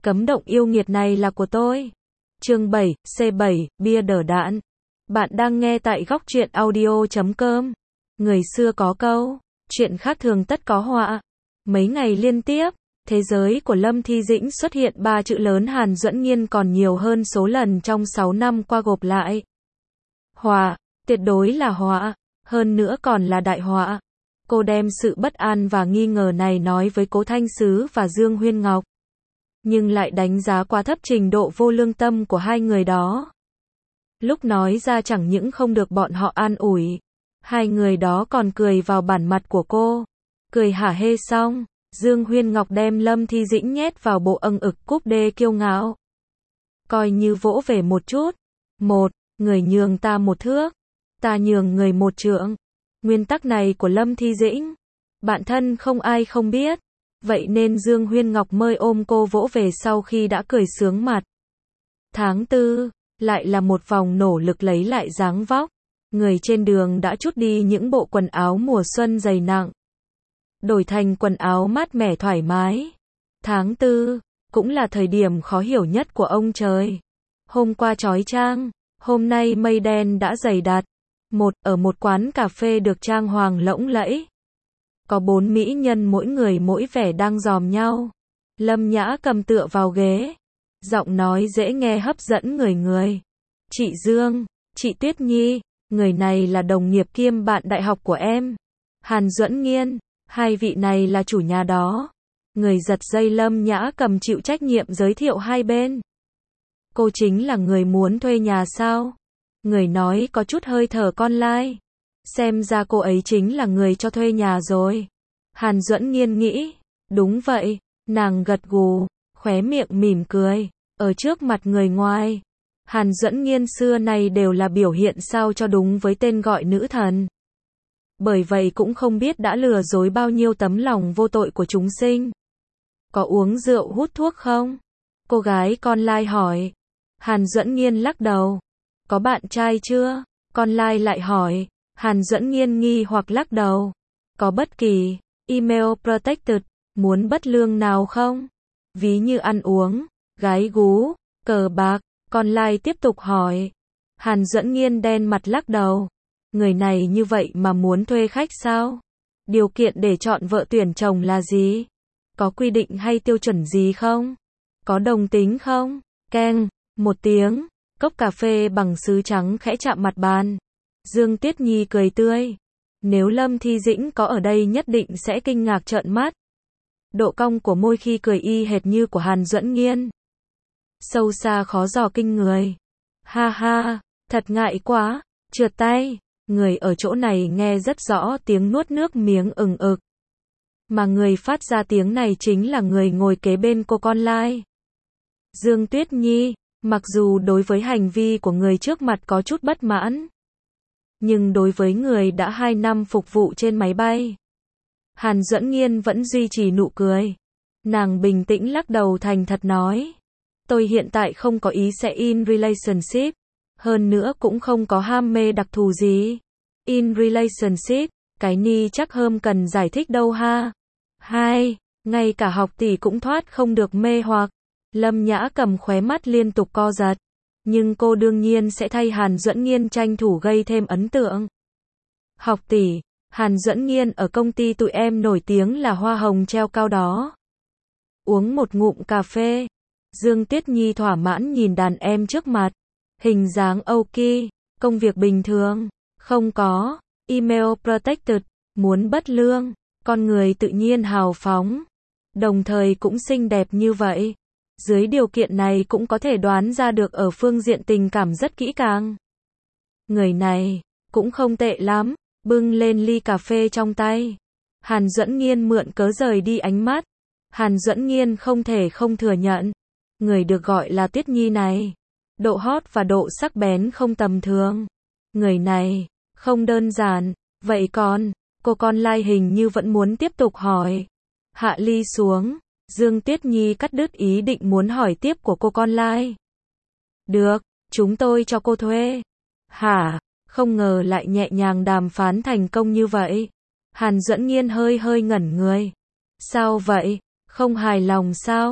Cấm động yêu nghiệt này là của tôi. Chương 7, C7, bia đỡ đạn. Bạn đang nghe tại góc truyện audio.com. Người xưa có câu, chuyện khác thường tất có họa. Mấy ngày liên tiếp, thế giới của Lâm Thi Dĩnh xuất hiện 3 chữ lớn Hàn Duẫn Nghiên còn nhiều hơn số lần trong 6 năm qua gộp lại. Họa, tuyệt đối là họa, hơn nữa còn là đại họa. Cô đem sự bất an và nghi ngờ này nói với Cố Thanh Sứ và Dương Huyên Ngọc. Nhưng lại đánh giá quá thấp trình độ vô lương tâm của hai người đó. Lúc nói ra chẳng những không được bọn họ an ủi, hai người đó còn cười vào bản mặt của cô. Cười hả hê xong, Dương Huyên Ngọc đem Lâm Thi Dĩnh nhét vào bộ âng ực cúp đê kiêu ngạo. Coi như vỗ về một chút. Một, người nhường ta một thước, ta nhường người một trượng. Nguyên tắc này của Lâm Thi Dĩnh, bạn thân không ai không biết. Vậy nên Dương Huyên Ngọc mới ôm cô vỗ về sau khi đã cười sướng mặt. Tháng 4, lại là một vòng nỗ lực lấy lại dáng vóc. Người trên đường đã trút đi những bộ quần áo mùa xuân dày nặng, đổi thành quần áo mát mẻ thoải mái. Tháng 4, cũng là thời điểm khó hiểu nhất của ông trời. Hôm qua chói chang, hôm nay mây đen đã dày đặc. Ở một quán cà phê được trang hoàng lộng lẫy. Có 4 mỹ nhân mỗi người mỗi vẻ đang dòm nhau. Lâm Nhã cầm tựa vào ghế. Giọng nói dễ nghe hấp dẫn người. Chị Dương, chị Tuyết Nhi, người này là đồng nghiệp kiêm bạn đại học của em. Hàn Duẫn Nghiên, hai vị này là chủ nhà đó. Người giật dây Lâm Nhã cầm chịu trách nhiệm giới thiệu hai bên. Cô chính là người muốn thuê nhà sao? Người nói có chút hơi thở con lai. Xem ra cô ấy chính là người cho thuê nhà rồi. Hàn Duẫn Nghiên nghĩ, đúng vậy, nàng gật gù, khóe miệng mỉm cười. Ở trước mặt người ngoài, Hàn Duẫn Nghiên xưa nay đều là biểu hiện sao cho đúng với tên gọi nữ thần. Bởi vậy cũng không biết đã lừa dối bao nhiêu tấm lòng vô tội của chúng sinh. Có uống rượu hút thuốc không? Cô gái con lai hỏi. Hàn Duẫn Nghiên lắc đầu. Có bạn trai chưa? Con lai lại hỏi. Hàn Duẫn Nghiên nghi hoặc lắc đầu. Có bất kỳ email protected, muốn bất lương nào không? Ví như ăn uống, gái gú, cờ bạc. Con lai tiếp tục hỏi. Hàn Duẫn Nghiên đen mặt lắc đầu. Người này như vậy mà muốn thuê khách sao? Điều kiện để chọn vợ tuyển chồng là gì? Có quy định hay tiêu chuẩn gì không? Có đồng tính không? Keng, một tiếng, cốc cà phê bằng sứ trắng khẽ chạm mặt bàn. Dương Tuyết Nhi cười tươi. Nếu Lâm Thi Dĩnh có ở đây nhất định sẽ kinh ngạc trợn mắt. Độ cong của môi khi cười y hệt như của Hàn Duẫn Nghiên. Sâu xa khó dò kinh người. Ha ha, thật ngại quá, trượt tay. Người ở chỗ này nghe rất rõ tiếng nuốt nước miếng ừng ực. Mà người phát ra tiếng này chính là người ngồi kế bên cô con lai. Dương Tuyết Nhi, mặc dù đối với hành vi của người trước mặt có chút bất mãn, nhưng đối với người đã 2 năm phục vụ trên máy bay, Hàn Duẫn Nghiên vẫn duy trì nụ cười. Nàng bình tĩnh lắc đầu thành thật nói. Tôi hiện tại không có ý sẽ in relationship. Hơn nữa cũng không có ham mê đặc thù gì. In relationship, cái ni chắc hơn cần giải thích đâu ha. Hai, ngay cả học tỷ cũng thoát không được mê hoặc. Lâm Nhã cầm khóe mắt liên tục co giật. Nhưng cô đương nhiên sẽ thay Hàn Duẫn Nghiên tranh thủ gây thêm ấn tượng. Học tỷ, Hàn Duẫn Nghiên ở công ty tụi em nổi tiếng là hoa hồng treo cao đó. Uống một ngụm cà phê. Dương Tuyết Nhi thỏa mãn nhìn đàn em trước mặt. Hình dáng ok, công việc bình thường, không có email protected, muốn bất lương, con người tự nhiên hào phóng, đồng thời cũng xinh đẹp như vậy. Dưới điều kiện này cũng có thể đoán ra được ở phương diện tình cảm rất kỹ càng. Người này cũng không tệ lắm, bưng lên ly cà phê trong tay. Hàn Duẫn Nghiên mượn cớ rời đi ánh mắt. Hàn Duẫn Nghiên không thể không thừa nhận, người được gọi là Tuyết Nhi này, độ hot và độ sắc bén không tầm thường. Người này không đơn giản. Vậy còn, cô con lai hình như vẫn muốn tiếp tục hỏi. Hạ ly xuống, Dương Tuyết Nhi cắt đứt ý định muốn hỏi tiếp của cô con lai. Được, chúng tôi cho cô thuê. Hả? Không ngờ lại nhẹ nhàng đàm phán thành công như vậy. Hàn Duẫn Nghiên hơi ngẩn người. Sao vậy? Không hài lòng sao?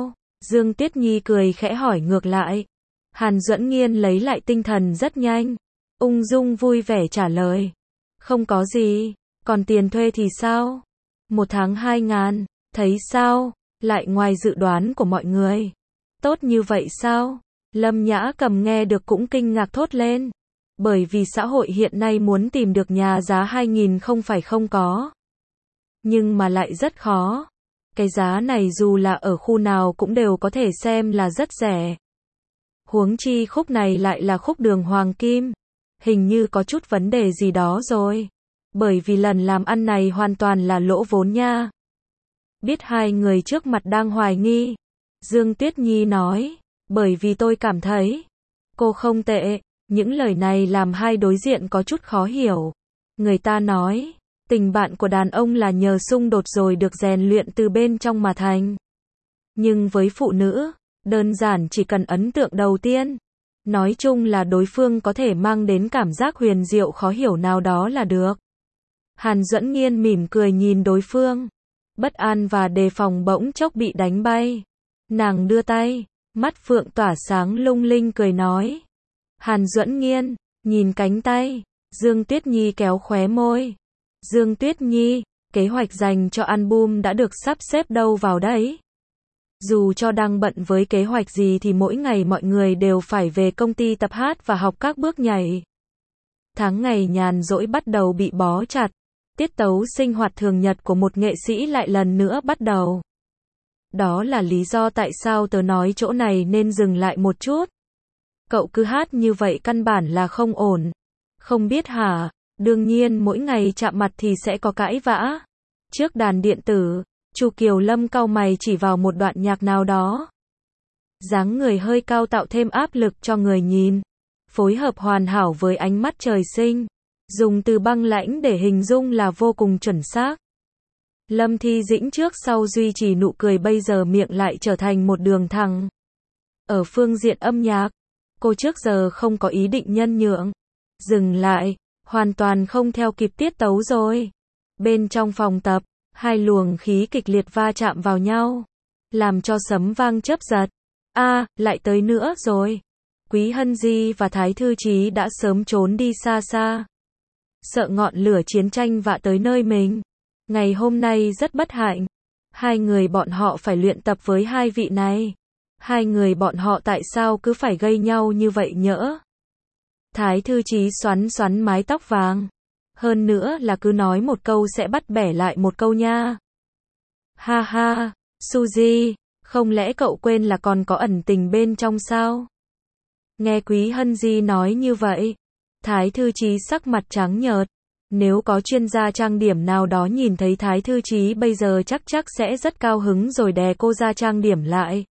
Dương Tuyết Nhi cười khẽ hỏi ngược lại. Hàn Duẫn Nghiên lấy lại tinh thần rất nhanh. Ung dung vui vẻ trả lời. Không có gì, còn tiền thuê thì sao? 1 tháng 2.000, thấy sao? Lại ngoài dự đoán của mọi người. Tốt như vậy sao? Lâm Nhã Cầm nghe được cũng kinh ngạc thốt lên. Bởi vì xã hội hiện nay muốn tìm được nhà giá 2.000 không phải không có. Nhưng mà lại rất khó. Cái giá này dù là ở khu nào cũng đều có thể xem là rất rẻ. Huống chi khúc này lại là khúc đường Hoàng Kim. Hình như có chút vấn đề gì đó rồi. Bởi vì lần làm ăn này hoàn toàn là lỗ vốn nha. Biết hai người trước mặt đang hoài nghi. Dương Tuyết Nhi nói. Bởi vì tôi cảm thấy cô không tệ. Những lời này làm hai đối diện có chút khó hiểu. Người ta nói, tình bạn của đàn ông là nhờ xung đột rồi được rèn luyện từ bên trong mà thành. Nhưng với phụ nữ, đơn giản chỉ cần ấn tượng đầu tiên. Nói chung là đối phương có thể mang đến cảm giác huyền diệu khó hiểu nào đó là được. Hàn Duẫn Nghiên mỉm cười nhìn đối phương. Bất an và đề phòng bỗng chốc bị đánh bay. Nàng đưa tay, mắt phượng tỏa sáng lung linh cười nói. Hàn Duẫn Nghiên, nhìn cánh tay. Dương Tuyết Nhi kéo khóe môi. Dương Tuyết Nhi, kế hoạch dành cho album đã được sắp xếp đâu vào đấy? Dù cho đang bận với kế hoạch gì thì mỗi ngày mọi người đều phải về công ty tập hát và học các bước nhảy. Tháng ngày nhàn rỗi bắt đầu bị bó chặt. Tiết tấu sinh hoạt thường nhật của một nghệ sĩ lại lần nữa bắt đầu. Đó là lý do tại sao tớ nói chỗ này nên dừng lại một chút. Cậu cứ hát như vậy căn bản là không ổn. Không biết hả? Đương nhiên mỗi ngày chạm mặt thì sẽ có cãi vã. Trước đàn điện tử, Chu Kiều Lâm cau mày chỉ vào một đoạn nhạc nào đó. Dáng người hơi cao tạo thêm áp lực cho người nhìn. Phối hợp hoàn hảo với ánh mắt trời sinh. Dùng từ băng lãnh để hình dung là vô cùng chuẩn xác. Lâm Thi Dĩnh trước sau duy trì nụ cười bây giờ miệng lại trở thành một đường thẳng. Ở phương diện âm nhạc, cô trước giờ không có ý định nhân nhượng. Dừng lại, hoàn toàn không theo kịp tiết tấu rồi. Bên trong phòng tập, hai luồng khí kịch liệt va chạm vào nhau. Làm cho sấm vang chớp giật. Lại tới nữa rồi. Quý Hân Di và Thái Thư Chí đã sớm trốn đi xa xa. Sợ ngọn lửa chiến tranh vạ tới nơi mình. Ngày hôm nay rất bất hạnh. Hai người bọn họ phải luyện tập với hai vị này. Hai người bọn họ tại sao cứ phải gây nhau như vậy nhỡ? Thái Thư Chí xoắn xoắn mái tóc vàng. Hơn nữa là cứ nói một câu sẽ bắt bẻ lại một câu nha. Ha ha, Suzy, không lẽ cậu quên là còn có ẩn tình bên trong sao? Nghe Quý Hân Di nói như vậy, Thái Thư Chí sắc mặt trắng nhợt. Nếu có chuyên gia trang điểm nào đó nhìn thấy Thái Thư Chí bây giờ chắc sẽ rất cao hứng rồi đè cô ra trang điểm lại.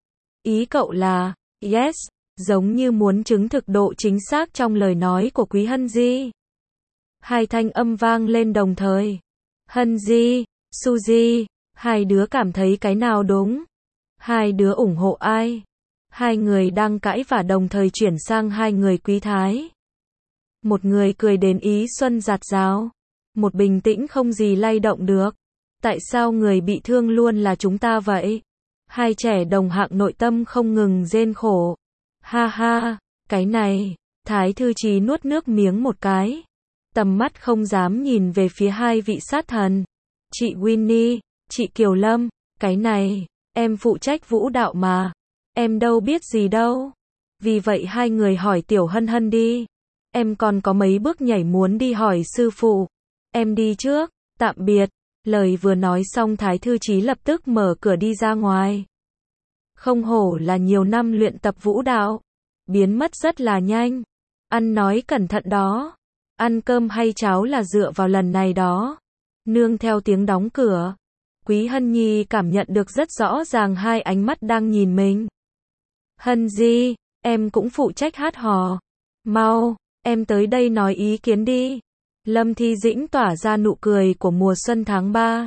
Ý cậu là, yes, giống như muốn chứng thực độ chính xác trong lời nói của Quý Hân Di. Hai thanh âm vang lên đồng thời. Hân Di, Suzy, hai đứa cảm thấy cái nào đúng? Hai đứa ủng hộ ai? Hai người đang cãi và đồng thời chuyển sang hai người quý thái. Một người cười đến ý xuân dạt dào. Một bình tĩnh không gì lay động được. Tại sao người bị thương luôn là chúng ta vậy? Hai trẻ đồng hạng nội tâm không ngừng rên khổ. Ha ha, cái này. Thái Thư Chí nuốt nước miếng một cái. Tầm mắt không dám nhìn về phía hai vị sát thần. Chị Winnie, chị Kiều Lâm, cái này, em phụ trách vũ đạo mà. Em đâu biết gì đâu. Vì vậy hai người hỏi Tiểu Hân Hân đi. Em còn có mấy bước nhảy muốn đi hỏi sư phụ. Em đi trước, tạm biệt. Lời vừa nói xong Thái Thư Chí lập tức mở cửa đi ra ngoài. Không hổ là nhiều năm luyện tập vũ đạo. Biến mất rất là nhanh. Ăn nói cẩn thận đó. Ăn cơm hay cháo là dựa vào lần này đó. Nương theo tiếng đóng cửa. Quý Hân Nhi cảm nhận được rất rõ ràng hai ánh mắt đang nhìn mình. Hân Di, em cũng phụ trách hát hò. Mau, em tới đây nói ý kiến đi. Lâm Thi Dĩnh tỏa ra nụ cười của mùa xuân tháng 3.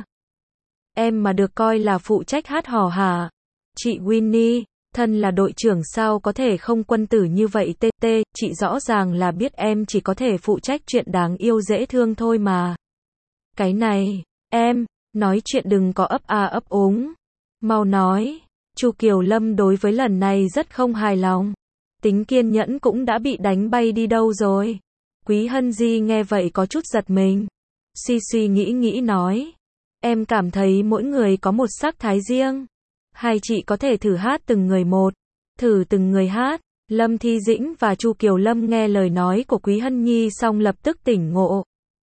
Em mà được coi là phụ trách hát hò hả? Chị Winnie, thân là đội trưởng sao có thể không quân tử như vậy chị rõ ràng là biết em chỉ có thể phụ trách chuyện đáng yêu dễ thương thôi mà. Cái này, em, nói chuyện đừng có ấp úng. Mau nói, Chu Kiều Lâm đối với lần này rất không hài lòng. Tính kiên nhẫn cũng đã bị đánh bay đi đâu rồi. Quý Hân Di nghe vậy có chút giật mình. Suy nghĩ nói. Em cảm thấy mỗi người có một sắc thái riêng. Hai chị có thể thử hát từng người một. Thử từng người hát. Lâm Thi Dĩnh và Chu Kiều Lâm nghe lời nói của Quý Hân Nhi xong lập tức tỉnh ngộ.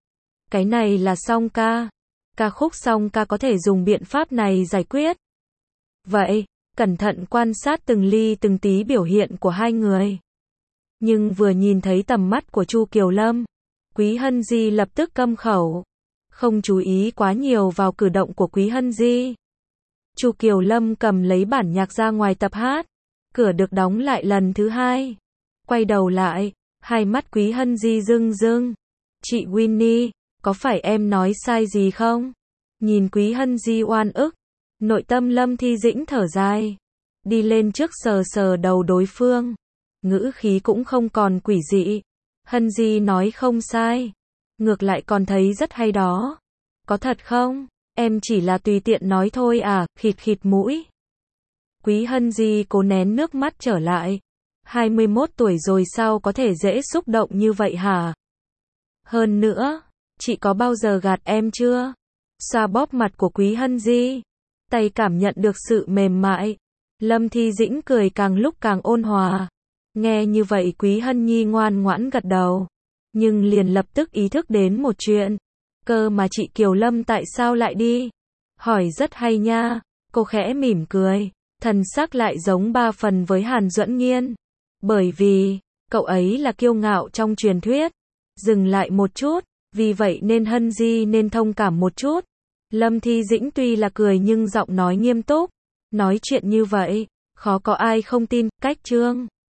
Cái này là song ca. Ca khúc song ca có thể dùng biện pháp này giải quyết. Vậy, cẩn thận quan sát từng ly từng tí biểu hiện của hai người. Nhưng vừa nhìn thấy tầm mắt của Chu Kiều Lâm, Quý Hân Di lập tức câm khẩu. Không chú ý quá nhiều vào cử động của Quý Hân Di. Chu Kiều Lâm cầm lấy bản nhạc ra ngoài tập hát. Cửa được đóng lại lần thứ hai. Quay đầu lại, hai mắt Quý Hân Di rưng rưng. Chị Winnie, có phải em nói sai gì không? Nhìn Quý Hân Di oan ức, nội tâm Lâm Thi Dĩnh thở dài. Đi lên trước sờ sờ đầu đối phương. Ngữ khí cũng không còn quỷ dị. Hân Di nói không sai. Ngược lại còn thấy rất hay đó. Có thật không? Em chỉ là tùy tiện nói thôi à, khịt khịt mũi. Quý Hân Di cố nén nước mắt trở lại. 21 tuổi rồi sao có thể dễ xúc động như vậy hả? Hơn nữa, chị có bao giờ gạt em chưa? Xoa bóp mặt của Quý Hân Di. Tay cảm nhận được sự mềm mại. Lâm Thi Dĩnh cười càng lúc càng ôn hòa. Nghe như vậy Quý Hân Nhi ngoan ngoãn gật đầu. Nhưng liền lập tức ý thức đến một chuyện. Cơ mà chị Kiều Lâm tại sao lại đi? Hỏi rất hay nha. Cô khẽ mỉm cười. Thần sắc lại giống 3 phần với Hàn Duẫn Nghiên. Bởi vì, cậu ấy là kiêu ngạo trong truyền thuyết. Dừng lại một chút. Vì vậy nên Hân Di nên thông cảm một chút. Lâm Thi Dĩnh tuy là cười nhưng giọng nói nghiêm túc. Nói chuyện như vậy, khó có ai không tin. Cách chương